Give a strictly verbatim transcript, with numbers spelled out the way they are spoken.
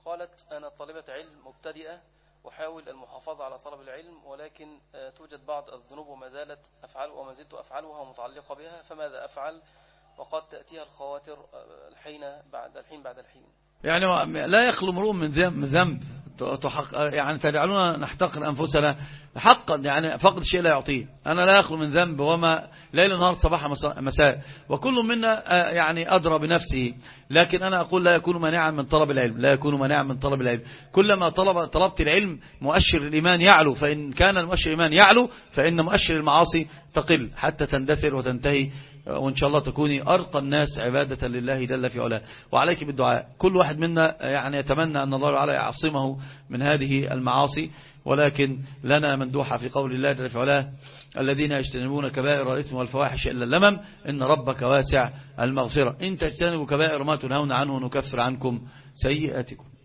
قالت أنا طالبة علم مبتدئة أحاول المحافظة على طلب العلم، ولكن توجد بعض الذنوب وما زالت أفعل وما زلت أفعلها ومتعلقة بها، فماذا أفعل وقد تأتيها الخواطر الحين بعد الحين بعد الحين؟ يعني لا يخلو امرؤ من ذنب يعني تجعلنا نحتقر أنفسنا حقا، يعني فقد الشيء لا يعطيه. أنا لا يخلو من ذنب وما ليل نهار صباح مساء، وكل منا يعني أدرى بنفسه، لكن أنا أقول لا يكون مانعا من طلب العلم، لا يكون مانعا من طلب العلم. كلما طلب طلبت العلم مؤشر الإيمان يعلو، فإن كان المؤشر الإيمان يعلو فإن مؤشر المعاصي تقل حتى تندثر وتنتهي، وإن شاء الله تكوني أرقى الناس عبادة لله جل في علاه. وعليك بالدعاء، كل واحد منا يعني يتمنى أن الله تعالى يعصمه من هذه المعاصي، ولكن لنا مندوحة في قول الله جل في علاه الذين يجتنبون كبائر الإثم والفواحش إلا اللمم إن ربك واسع المغفرة إن تجتنبوا كبائر ما تنهون عنه نكفر عنكم سيئاتكم.